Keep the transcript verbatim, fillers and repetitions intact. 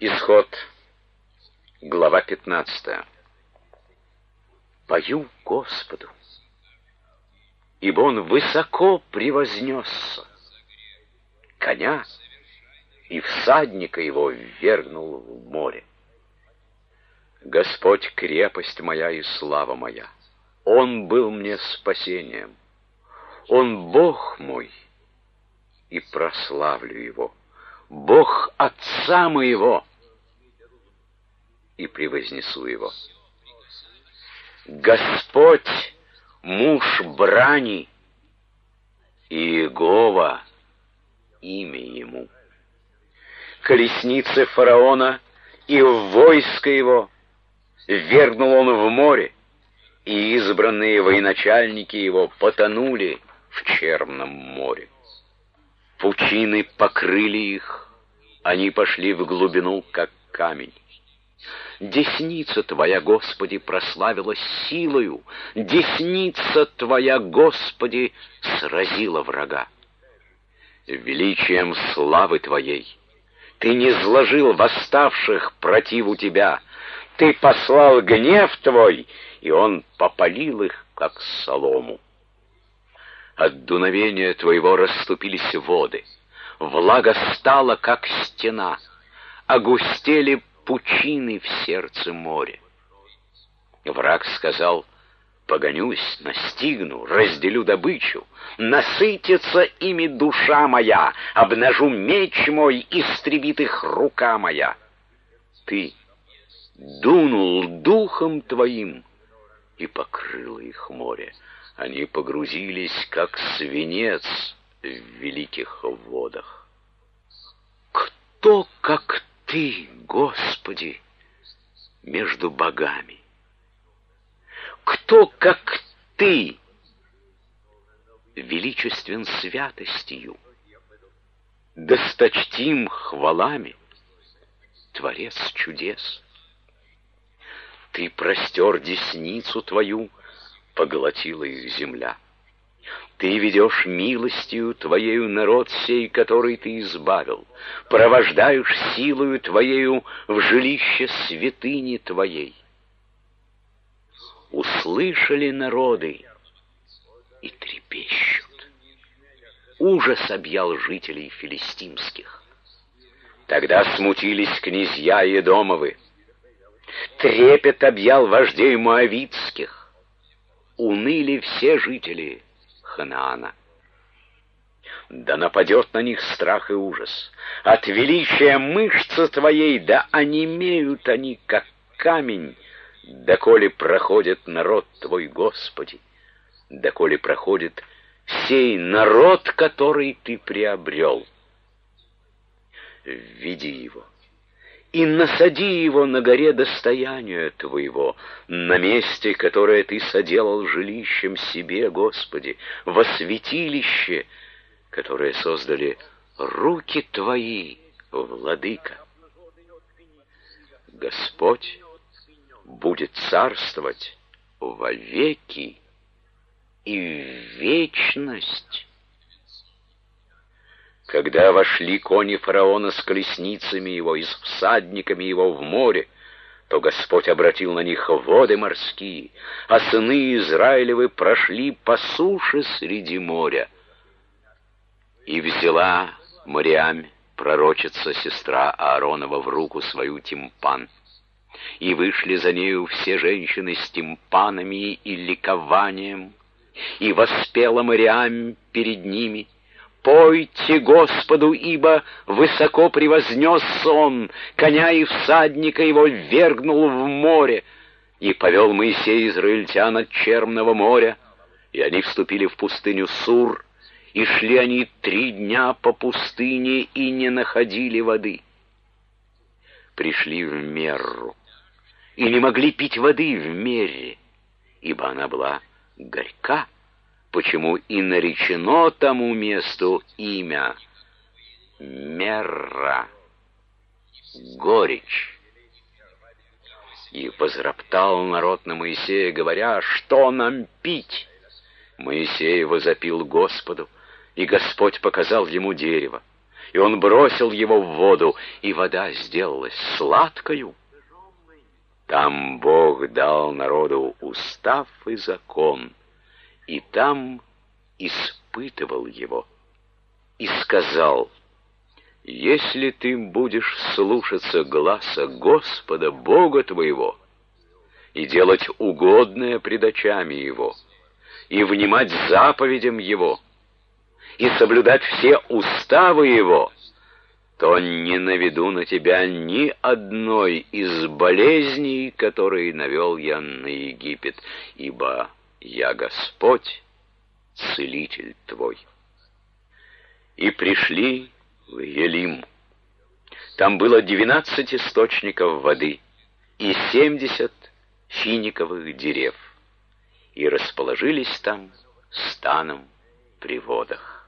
Исход, глава пятнадцатая. Пою Господу, ибо Он высоко превознесся, коня и всадника его ввергнул в море. Господь — крепость моя и слава моя, Он был мне спасением, Он Бог мой, и прославлю Его, Бог Отца моего, и превознесу Его. Господь — муж брани, и Иегова — имя Ему. Колесницы фараона и войско его ввергнул он в море, и избранные военачальники его потонули в черном море. Пучины покрыли их, они пошли в глубину, как камень. Десница Твоя, Господи, прославилась силою, десница Твоя, Господи, сразила врага. Величием славы Твоей Ты низложил восставших противу Тебя, Ты послал гнев Твой, и он попалил их, как солому. От дуновения Твоего расступились воды, влага стала, как стена, огустели пучины в сердце моря. Враг сказал: погонюсь, настигну, разделю добычу, насытится ими душа моя, обнажу меч мой, истребит их рука моя. Ты дунул духом Твоим, и покрыло их море. Они погрузились, как свинец в великих водах. Кто, как Ты, Господи, между богами? Кто, как Ты, величествен святостью, досточтим хвалами, Творец чудес? Ты простер десницу Твою, поглотила их земля. Ты ведешь милостью Твоею народ сей, который Ты избавил, провождаешь силою Твоею в жилище святыни Твоей. Услышали народы и трепещут. Ужас объял жителей филистимских. Тогда смутились князья Едомовы. Трепет объял вождей моавитских. Уныли все жители Ханаана. Да нападет на них страх и ужас. От величия мышцы Твоей да онемеют они, как камень, доколе проходит народ Твой, Господи, доколе проходит сей народ, который Ты приобрел. Введи его и насади его на горе достояния Твоего, на месте, которое Ты соделал жилищем себе, Господи, во святилище, которое создали руки Твои, Владыка. Господь будет царствовать во веки и в вечность. Когда вошли кони фараона с колесницами его и с всадниками его в море, то Господь обратил на них воды морские, а сыны Израилевы прошли по суше среди моря. И взяла Мириам, пророчица, сестра Ааронова, в руку свою тимпан. И вышли за нею все женщины с тимпанами и ликованием, и воспела Мириам перед ними: «Пойте Господу, ибо высоко превознесся Он, коня и всадника его ввергнул в море». И повел Моисей израильтян от Черного моря, и они вступили в пустыню Сур, и шли они три дня по пустыне, и не находили воды. Пришли в Мерру, и не могли пить воды в Мерре, ибо она была горька, почему и наречено тому месту имя Мерра, горечь. И возроптал народ на Моисея, говоря: «Что нам пить?» Моисей возопил Господу, и Господь показал ему дерево. и он бросил его в воду, и вода сделалась сладкою. Там Бог дал народу устав и закон, и там испытывал его, и сказал: «Если ты будешь слушаться гласа Господа Бога твоего и делать угодное пред очами Его, и внимать заповедям Его, и соблюдать все уставы Его, то не наведу на тебя ни одной из болезней, которые навел я на Египет, ибо я Господь, целитель твой». И пришли в Елим. Там было двенадцать источников воды и семьдесят финиковых дерев, и расположились там станом при водах.